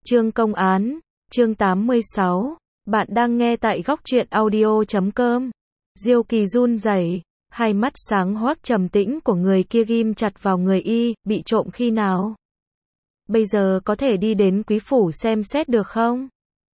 Chương công án, chương 86. Bạn đang nghe tại góc truyện audio.com. Diêu Kỳ run rẩy, hai mắt sáng hoác trầm tĩnh của người kia ghim chặt vào người y, bị trộm khi nào? Bây giờ có thể đi đến quý phủ xem xét được không?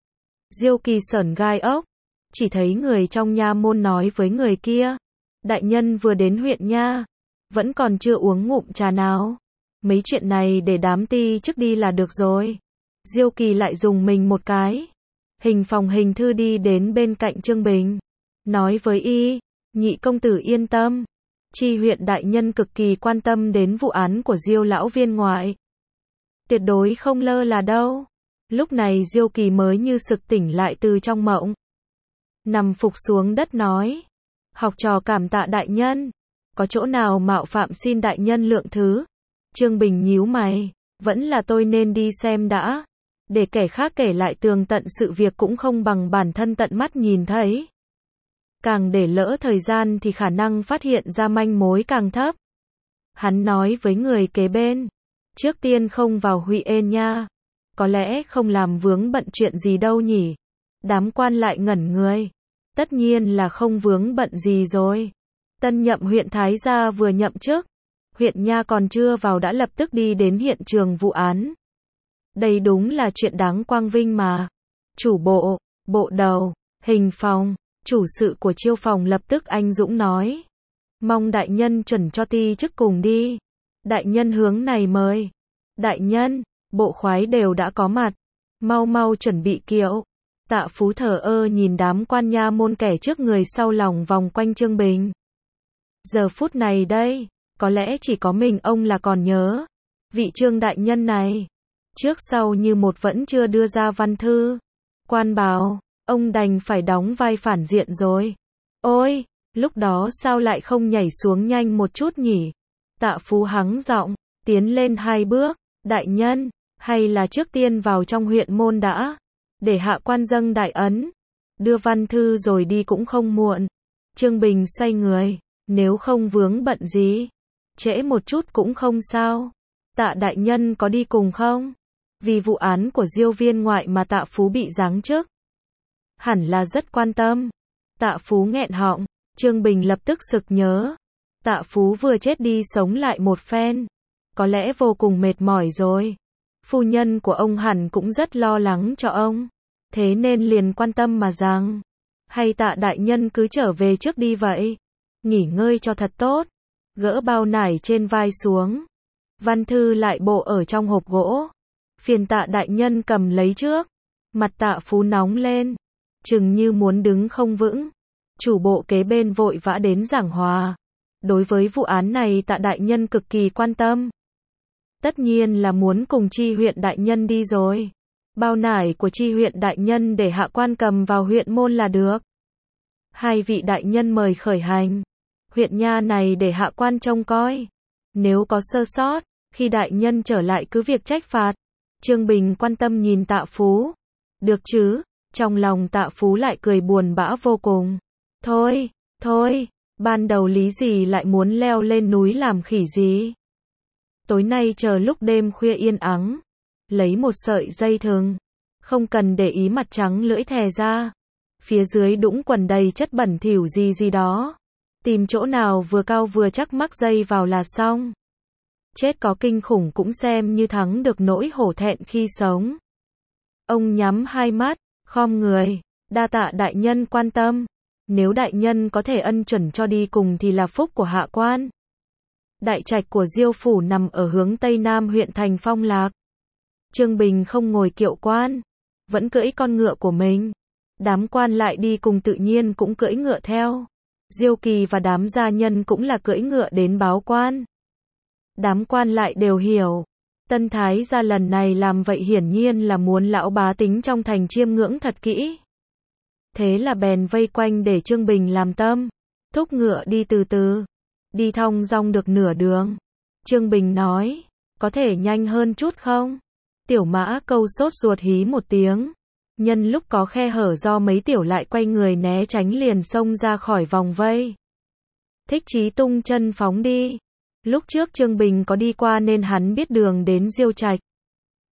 Diêu Kỳ sởn gai ốc, chỉ thấy người trong nha môn nói với người kia, đại nhân vừa đến huyện nha, vẫn còn chưa uống ngụm trà nào. Mấy chuyện này để đám ti trước đi là được rồi. Diêu Kỳ lại dùng mình một cái. Hình phòng hình thư đi đến bên cạnh Trương Bình, nói với y, nhị công tử yên tâm, Tri huyện đại nhân cực kỳ quan tâm đến vụ án của Diêu lão viên ngoại. Tuyệt đối không lơ là đâu. Lúc này Diêu Kỳ mới như sực tỉnh lại từ trong mộng. Nằm phục xuống đất nói, học trò cảm tạ đại nhân, có chỗ nào mạo phạm xin đại nhân lượng thứ. Trương Bình nhíu mày, vẫn là tôi nên đi xem đã. Để kẻ khác kể lại tường tận sự việc cũng không bằng bản thân tận mắt nhìn thấy. Càng để lỡ thời gian thì khả năng phát hiện ra manh mối càng thấp. Hắn nói với người kế bên, trước tiên không vào huyện nha, có lẽ không làm vướng bận chuyện gì đâu nhỉ. Đám quan lại ngẩn người, tất nhiên là không vướng bận gì rồi. Tân nhậm huyện thái gia vừa nhậm chức, huyện nha còn chưa vào đã lập tức đi đến hiện trường vụ án. Đây đúng là chuyện đáng quang vinh mà. Chủ bộ, bộ đầu, hình phòng, chủ sự của Chiêu phòng lập tức anh dũng nói, mong đại nhân chuẩn cho ti chức cùng đi. Đại nhân hướng này mời. Đại nhân, bộ khoái đều đã có mặt, mau mau chuẩn bị kiệu. Tạ Phú thờ ơ nhìn đám quan nha môn kẻ trước người sau lòng vòng quanh Trương Bình. Giờ phút này đây, có lẽ chỉ có mình ông là còn nhớ vị Trương đại nhân này. Trước sau như một vẫn chưa đưa ra văn thư. Quan bảo, ông đành phải đóng vai phản diện rồi. Ôi, lúc đó sao lại không nhảy xuống nhanh một chút nhỉ? Tạ Phú hắng giọng, tiến lên 2 bước, đại nhân, hay là trước tiên vào trong huyện môn đã, để hạ quan dâng đại ấn, đưa văn thư rồi đi cũng không muộn. Trương Bình xoay người, nếu không vướng bận gì, trễ một chút cũng không sao. Tạ đại nhân có đi cùng không? Vì vụ án của Diêu viên ngoại mà Tạ Phú bị giáng chức, hẳn là rất quan tâm. Tạ Phú nghẹn họng, Trương Bình lập tức sực nhớ. Tạ Phú vừa chết đi sống lại một phen, có lẽ vô cùng mệt mỏi rồi. Phu nhân của ông hẳn cũng rất lo lắng cho ông, thế nên liền quan tâm mà rằng, hay Tạ đại nhân cứ trở về trước đi vậy, nghỉ ngơi cho thật tốt. Gỡ bao nải trên vai xuống, văn thư lại bộ ở trong hộp gỗ, phiền Tạ đại nhân cầm lấy trước. Mặt Tạ Phú nóng lên, chừng như muốn đứng không vững. Chủ bộ kế bên vội vã đến giảng hòa. Đối với vụ án này Tạ đại nhân cực kỳ quan tâm, tất nhiên là muốn cùng Tri huyện đại nhân đi rồi. Bao nải của Tri huyện đại nhân để hạ quan cầm vào huyện môn là được. Hai vị đại nhân mời khởi hành. Huyện nha này để hạ quan trông coi, nếu có sơ sót, khi đại nhân trở lại cứ việc trách phạt. Trương Bình quan tâm nhìn Tạ Phú. Được chứ? Trong lòng Tạ Phú lại cười buồn bã vô cùng. Thôi, thôi, ban đầu lý gì lại muốn leo lên núi làm khỉ gì? Tối nay chờ lúc đêm khuya yên ắng, lấy một sợi dây thừng, không cần để ý mặt trắng lưỡi thè ra, phía dưới đũng quần đầy chất bẩn thỉu gì gì đó, tìm chỗ nào vừa cao vừa chắc mắc dây vào là xong. Chết có kinh khủng cũng xem như thắng được nỗi hổ thẹn khi sống. Ông nhắm hai mắt, khom người, đa tạ đại nhân quan tâm. Nếu đại nhân có thể ân chuẩn cho đi cùng thì là phúc của hạ quan. Đại trạch của Diêu phủ nằm ở hướng tây nam huyện thành Phong Lạc. Trương Bình không ngồi kiệu quan, vẫn cưỡi con ngựa của mình. Đám quan lại đi cùng tự nhiên cũng cưỡi ngựa theo. Diêu Kỳ và đám gia nhân cũng là cưỡi ngựa đến báo quan. Đám quan lại đều hiểu, Tân thái gia lần này làm vậy hiển nhiên là muốn lão bá tính trong thành chiêm ngưỡng thật kỹ. Thế là bèn vây quanh để Trương Bình làm tâm, thúc ngựa đi từ từ, đi thong dong được nửa đường. Trương Bình nói, có thể nhanh hơn chút không? Tiểu Mã Câu sốt ruột hí một tiếng, nhân lúc có khe hở do mấy tiểu lại quay người né tránh liền xông ra khỏi vòng vây. Thích Chí tung chân phóng đi. Lúc trước Trương Bình có đi qua nên hắn biết đường đến Diêu Trạch.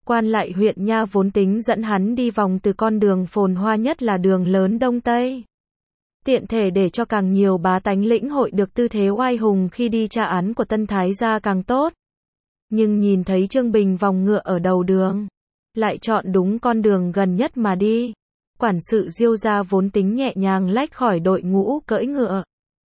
Quan lại huyện nha vốn tính dẫn hắn đi vòng từ con đường phồn hoa nhất là đường lớn Đông Tây. Tiện thể để cho càng nhiều bá tánh lĩnh hội được tư thế oai hùng khi đi tra án của Tân Thái gia càng tốt. Nhưng nhìn thấy Trương Bình vòng ngựa ở đầu đường, lại chọn đúng con đường gần nhất mà đi. Quản sự Diêu gia vốn tính nhẹ nhàng lách khỏi đội ngũ cưỡi ngựa,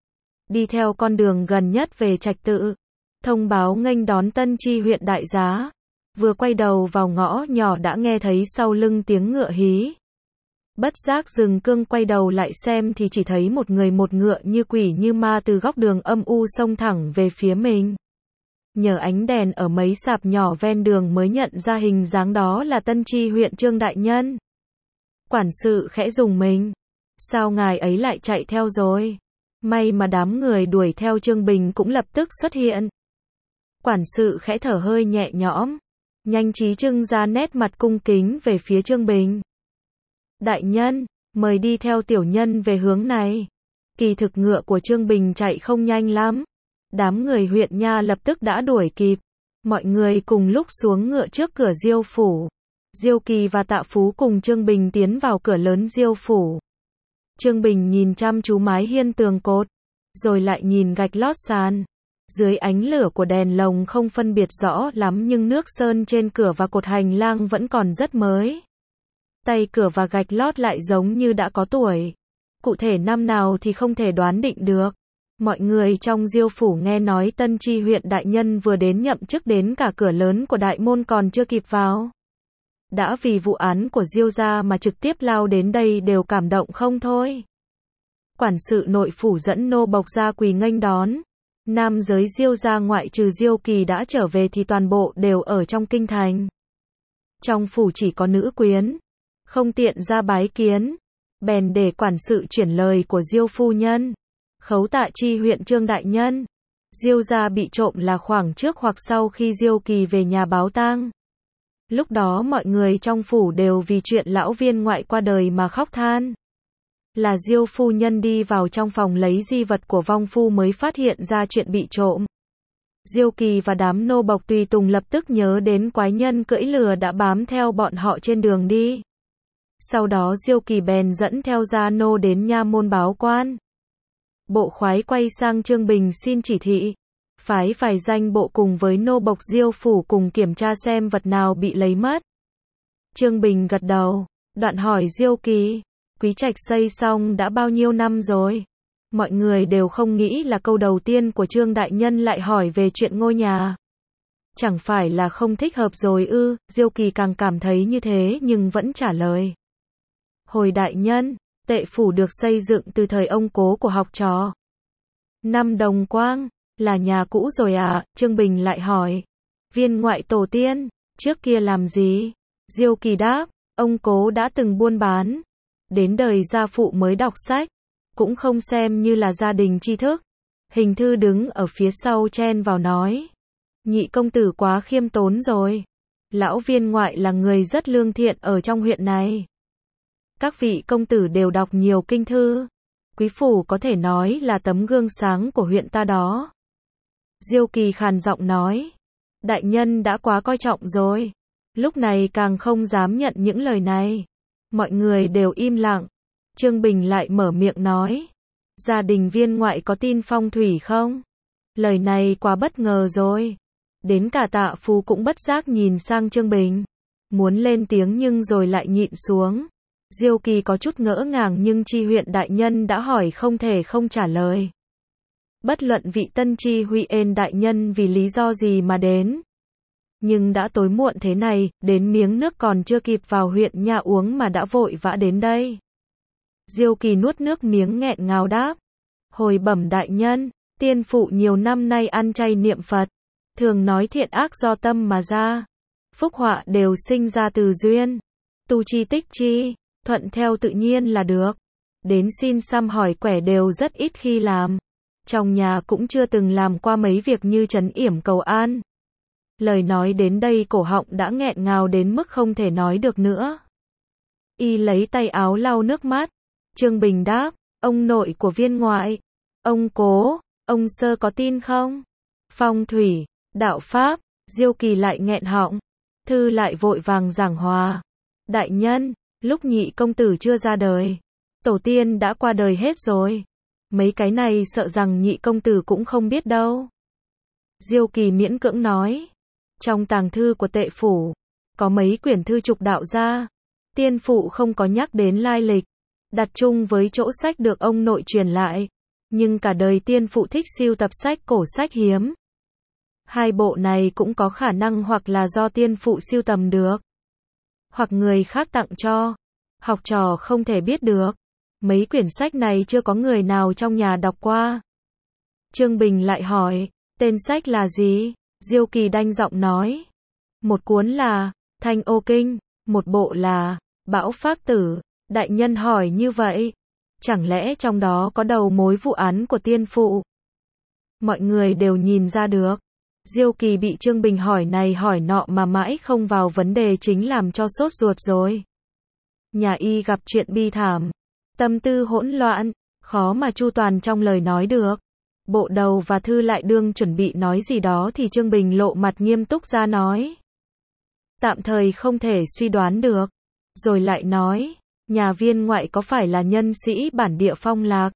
đi theo con đường gần nhất về trạch tự, thông báo nghênh đón Tân Tri huyện đại giá. Vừa quay đầu vào ngõ nhỏ đã nghe thấy sau lưng tiếng ngựa hí. Bất giác dừng cương quay đầu lại xem thì chỉ thấy một người một ngựa như quỷ như ma từ góc đường âm u xông thẳng về phía mình. Nhờ ánh đèn ở mấy sạp nhỏ ven đường mới nhận ra hình dáng đó là Tân Tri huyện Trương đại nhân. Quản sự khẽ rùng mình. Sao ngài ấy lại chạy theo rồi? May mà đám người đuổi theo Trương Bình cũng lập tức xuất hiện. Quản sự khẽ thở hơi nhẹ nhõm, nhanh trí trưng ra nét mặt cung kính về phía Trương Bình. Đại nhân, mời đi theo tiểu nhân về hướng này. Kỳ thực ngựa của Trương Bình chạy không nhanh lắm. Đám người huyện nha lập tức đã đuổi kịp. Mọi người cùng lúc xuống ngựa trước cửa Diêu phủ. Diêu Kỳ và Tạ Phú cùng Trương Bình tiến vào cửa lớn Diêu phủ. Trương Bình nhìn chăm chú mái hiên tường cột, rồi lại nhìn gạch lót sàn. Dưới ánh lửa của đèn lồng không phân biệt rõ lắm nhưng nước sơn trên cửa và cột hành lang vẫn còn rất mới. Tay cửa và gạch lót lại giống như đã có tuổi. Cụ thể năm nào thì không thể đoán định được. Mọi người trong Diêu phủ nghe nói Tân Tri huyện đại nhân vừa đến nhậm chức đến cả cửa lớn của đại môn còn chưa kịp vào. Đã vì vụ án của Diêu gia mà trực tiếp lao đến đây đều cảm động không thôi. Quản sự nội phủ dẫn nô bộc ra quỳ nghênh đón. Nam giới Diêu gia ngoại trừ Diêu Kỳ đã trở về thì toàn bộ đều ở trong kinh thành. Trong phủ chỉ có nữ quyến, không tiện ra bái kiến, bèn để quản sự chuyển lời của Diêu phu nhân. Khấu Tạ Tri huyện Trương đại nhân, Diêu gia bị trộm là khoảng trước hoặc sau khi Diêu Kỳ về nhà báo tang. Lúc đó mọi người trong phủ đều vì chuyện lão viên ngoại qua đời mà khóc than. Là Diêu phu nhân đi vào trong phòng lấy di vật của vong phu mới phát hiện ra chuyện bị trộm. Diêu Kỳ và đám nô bộc tùy tùng lập tức nhớ đến quái nhân cưỡi lừa đã bám theo bọn họ trên đường đi. Sau đó Diêu Kỳ bèn dẫn theo gia nô đến nha môn báo quan. Bộ khoái quay sang Trương Bình xin chỉ thị, phái vài danh bộ cùng với nô bộc Diêu phủ cùng kiểm tra xem vật nào bị lấy mất. Trương Bình gật đầu, đoạn hỏi Diêu Kỳ, Quý Trạch xây xong đã bao nhiêu năm rồi? Mọi người đều không nghĩ là câu đầu tiên của Trương đại nhân lại hỏi về chuyện ngôi nhà. Chẳng phải là không thích hợp rồi ư? Diêu Kỳ càng cảm thấy như thế nhưng vẫn trả lời. Hồi đại nhân, Tệ phủ được xây dựng từ thời ông cố của học trò. Năm Đồng Quang, là nhà cũ rồi à? Trương Bình lại hỏi. Viên ngoại tổ tiên, trước kia làm gì? Diêu Kỳ đáp, ông cố đã từng buôn bán. Đến đời gia phụ mới đọc sách, cũng không xem như là gia đình tri thức. Hình thư đứng ở phía sau chen vào nói. Nhị công tử quá khiêm tốn rồi. Lão viên ngoại là người rất lương thiện ở trong huyện này. Các vị công tử đều đọc nhiều kinh thư. Quý phủ có thể nói là tấm gương sáng của huyện ta đó. Diêu Kỳ khàn giọng nói. Đại nhân đã quá coi trọng rồi. Lúc này càng không dám nhận những lời này. Mọi người đều im lặng. Trương Bình lại mở miệng nói. Gia đình viên ngoại có tin phong thủy không? Lời này quá bất ngờ rồi. Đến cả Tạ Phú cũng bất giác nhìn sang Trương Bình. Muốn lên tiếng nhưng rồi lại nhịn xuống. Diêu Kỳ có chút ngỡ ngàng nhưng Tri huyện đại nhân đã hỏi không thể không trả lời. Bất luận vị Tân Tri huyện đại nhân vì lý do gì mà đến. Nhưng đã tối muộn thế này, đến miếng nước còn chưa kịp vào huyện nha uống mà đã vội vã đến đây. Diêu Kỳ nuốt nước miếng nghẹn ngào đáp. Hồi bẩm đại nhân, tiên phụ nhiều năm nay ăn chay niệm Phật. Thường nói thiện ác do tâm mà ra. Phúc họa đều sinh ra từ duyên. Tu chi tích chi, thuận theo tự nhiên là được. Đến xin xăm hỏi quẻ đều rất ít khi làm. Trong nhà cũng chưa từng làm qua mấy việc như trấn yểm cầu an. Lời nói đến đây cổ họng đã nghẹn ngào đến mức không thể nói được nữa. Y lấy tay áo lau nước mắt. Trương Bình đáp, ông nội của viên ngoại, ông cố, ông sơ có tin không? Phong thủy, đạo pháp, Diêu Kỳ lại nghẹn họng. Thư lại vội vàng giảng hòa. Đại nhân, lúc nhị công tử chưa ra đời, tổ tiên đã qua đời hết rồi. Mấy cái này sợ rằng nhị công tử cũng không biết đâu. Diêu Kỳ miễn cưỡng nói. Trong tàng thư của Tệ phủ, có mấy quyển thư trục đạo gia. Tiên phụ không có nhắc đến lai lịch, đặt chung với chỗ sách được ông nội truyền lại. Nhưng cả đời tiên phụ thích sưu tập sách cổ sách hiếm. Hai bộ này cũng có khả năng hoặc là do tiên phụ sưu tầm được, hoặc người khác tặng cho. Học trò không thể biết được. Mấy quyển sách này chưa có người nào trong nhà đọc qua. Trương Bình lại hỏi, tên sách là gì? Diêu Kỳ đanh giọng nói. Một cuốn là Thanh Ô Kinh, một bộ là Bão Phác Tử. Đại nhân hỏi như vậy, chẳng lẽ trong đó có đầu mối vụ án của tiên phụ? Mọi người đều nhìn ra được. Diêu Kỳ bị Trương Bình hỏi này hỏi nọ mà mãi không vào vấn đề chính làm cho sốt ruột rồi. Nhà y gặp chuyện bi thảm, tâm tư hỗn loạn, khó mà chu toàn trong lời nói được. Bộ đầu và Thư lại đương chuẩn bị nói gì đó thì Trương Bình lộ mặt nghiêm túc ra nói. Tạm thời không thể suy đoán được. Rồi lại nói, nhà viên ngoại có phải là nhân sĩ bản địa Phong Lạc?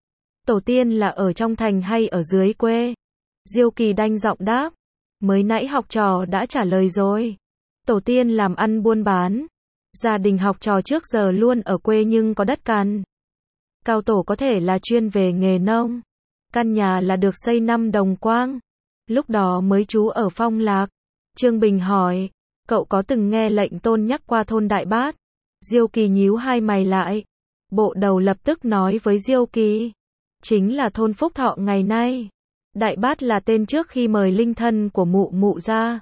Tổ tiên là ở trong thành hay ở dưới quê? Diêu Kỳ đanh giọng đáp. Mới nãy học trò đã trả lời rồi. Tổ tiên làm ăn buôn bán. Gia đình học trò trước giờ luôn ở quê nhưng có đất cằn. Cao tổ có thể là chuyên về nghề nông. Căn nhà là được xây năm Đồng Quang. Lúc đó mới trú ở Phong Lạc. Trương Bình hỏi, cậu có từng nghe lệnh tôn nhắc qua thôn Đại Bát? Diêu Kỳ nhíu hai mày lại. Bộ đầu lập tức nói với Diêu Kỳ. Chính là thôn Phúc Thọ ngày nay. Đại Bát là tên trước khi mời linh thân của mụ mụ ra.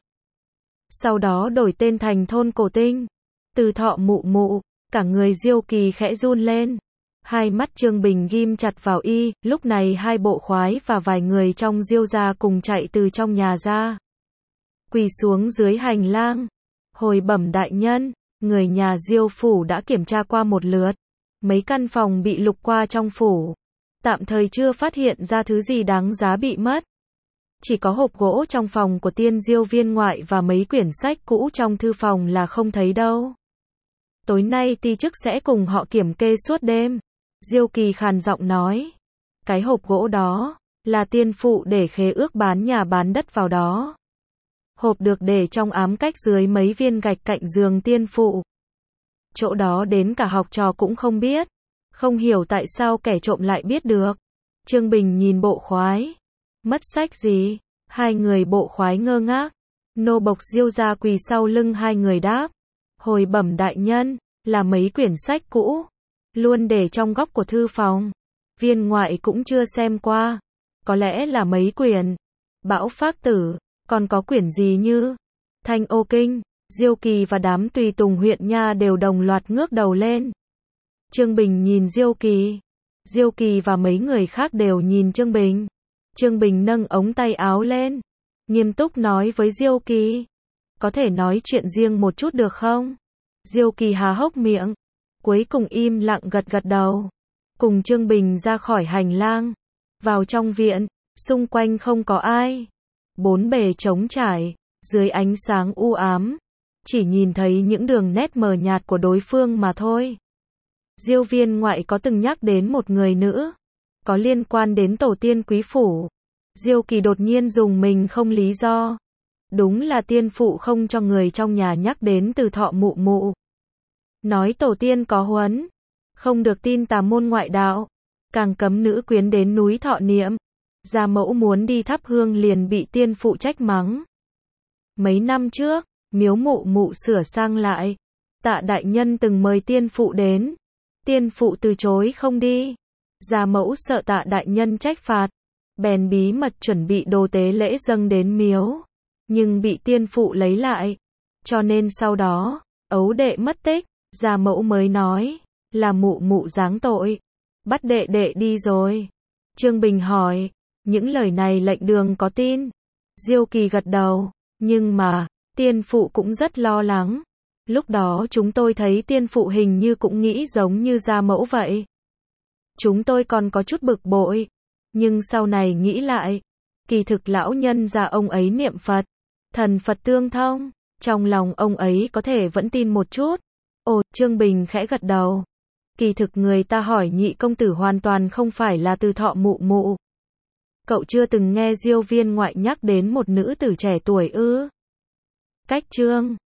Sau đó đổi tên thành thôn Cổ Tinh. Từ Thọ mụ mụ, cả người Diêu Kỳ khẽ run lên. Hai mắt Trương Bình ghim chặt vào y, lúc này hai bộ khoái và vài người trong Diêu gia cùng chạy từ trong nhà ra. Quỳ xuống dưới hành lang. Hồi bẩm đại nhân, người nhà Diêu phủ đã kiểm tra qua một lượt. Mấy căn phòng bị lục qua trong phủ. Tạm thời chưa phát hiện ra thứ gì đáng giá bị mất. Chỉ có hộp gỗ trong phòng của tiên Diêu viên ngoại và mấy quyển sách cũ trong thư phòng là không thấy đâu. Tối nay ty chức sẽ cùng họ kiểm kê suốt đêm. Diêu Kỳ khàn giọng nói. Cái hộp gỗ đó, là tiên phụ để khế ước bán nhà bán đất vào đó. Hộp được để trong ám cách dưới mấy viên gạch cạnh giường tiên phụ. Chỗ đó đến cả học trò cũng không biết. Không hiểu tại sao kẻ trộm lại biết được. Trương Bình nhìn bộ khoái. Mất sách gì? Hai người bộ khoái ngơ ngác. Nô bộc Diêu gia quỳ sau lưng hai người đáp. Hồi bẩm đại nhân, là mấy quyển sách cũ. Luôn để trong góc của thư phòng. Viên ngoại cũng chưa xem qua. Có lẽ là mấy quyển. Bão Phác Tử. Còn có quyển gì như Thanh Ô Kinh. Diêu Kỳ và đám tùy tùng huyện nha đều đồng loạt ngước đầu lên. Trương Bình nhìn Diêu Kỳ. Diêu Kỳ và mấy người khác đều nhìn Trương Bình. Trương Bình nâng ống tay áo lên. Nghiêm túc nói với Diêu Kỳ. Có thể nói chuyện riêng một chút được không? Diêu Kỳ há hốc miệng. Cuối cùng im lặng gật gật đầu. Cùng Trương Bình ra khỏi hành lang. Vào trong viện. Xung quanh không có ai. Bốn bề trống trải. Dưới ánh sáng u ám. Chỉ nhìn thấy những đường nét mờ nhạt của đối phương mà thôi. Diêu viên ngoại có từng nhắc đến một người nữ. Có liên quan đến tổ tiên quý phủ. Diêu Kỳ đột nhiên dùng mình không lý do. Đúng là tiên phụ không cho người trong nhà nhắc đến Từ Thọ mụ mụ. Nói tổ tiên có huấn. Không được tin tà môn ngoại đạo. Càng cấm nữ quyến đến núi Thọ niệm. Gia mẫu muốn đi thắp hương liền bị tiên phụ trách mắng. Mấy năm trước, miếu mụ mụ sửa sang lại. Tạ đại nhân từng mời tiên phụ đến. Tiên phụ từ chối không đi. Gia mẫu sợ Tạ đại nhân trách phạt. Bèn bí mật chuẩn bị đồ tế lễ dâng đến miếu. Nhưng bị tiên phụ lấy lại. Cho nên sau đó, ấu đệ mất tích. Gia mẫu mới nói, là mụ mụ giáng tội. Bắt đệ đệ đi rồi. Trương Bình hỏi, những lời này lệnh đường có tin? Diêu Kỳ gật đầu, nhưng mà, tiên phụ cũng rất lo lắng. Lúc đó chúng tôi thấy tiên phụ hình như cũng nghĩ giống như gia mẫu vậy. Chúng tôi còn có chút bực bội. Nhưng sau này nghĩ lại, kỳ thực lão nhân gia ông ấy niệm Phật. Thần Phật tương thông. Trong lòng ông ấy có thể vẫn tin một chút. Ồ, Trương Bình khẽ gật đầu. Kỳ thực người ta hỏi nhị công tử hoàn toàn không phải là Từ Thọ mụ mụ. Cậu chưa từng nghe Diêu viên ngoại nhắc đến một nữ tử trẻ tuổi ư? Cách Trương